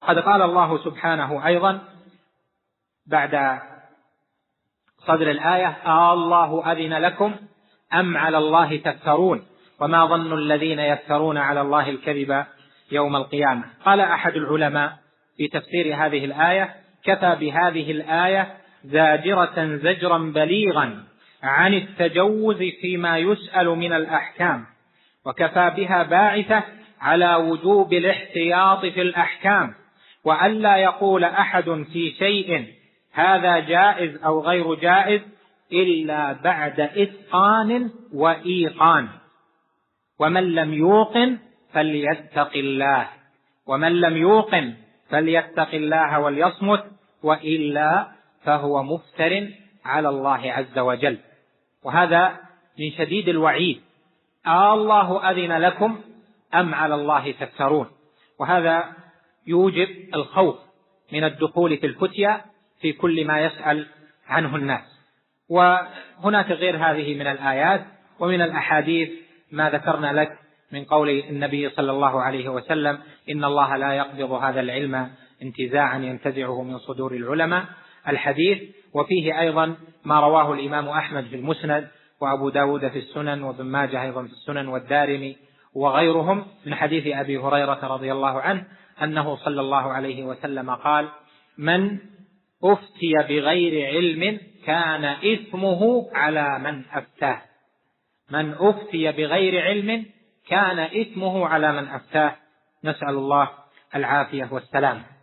وقد قال الله سبحانه أيضا بعد صدر الآية: الله أذن لكم أم على الله تفترون وما ظن الذين يفترون على الله الكذب يوم القيامة. قال أحد العلماء في تفسير هذه الآية: كفى بهذه الآية زاجرة زجرا بليغا عن التجوز فيما يسأل من الأحكام، وكفى بها باعثة على وجوب الاحتياط في الأحكام، وألا يقول أحد في شيء هذا جائز أو غير جائز إلا بعد إتقان وإيقان. ومن لم يوقن فليتق الله، ومن لم يوقن فليتق الله وليصمت، وإلا فهو مفتر على الله عز وجل. وهذا من شديد الوعيد: الله أذن لكم أم على الله تفترون. وهذا يوجب الخوف من الدخول في الفتية في كل ما يسأل عنه الناس. وهناك غير هذه من الآيات ومن الأحاديث ما ذكرنا لك من قول النبي صلى الله عليه وسلم: إن الله لا يقبض هذا العلم انتزاعا ينتزعه من صدور العلماء، الحديث. وفيه أيضا ما رواه الإمام أحمد في المسند، وأبو داود في السنن، وابن ماجه أيضا في السنن، والدارمي وغيرهم، من حديث أبي هريرة رضي الله عنه أنه صلى الله عليه وسلم قال: من أفتي بغير علم كان إثمه على من أفتاه. من أفتي بغير علم كان إثمه على من أفتاه. نسأل الله العافية والسلام.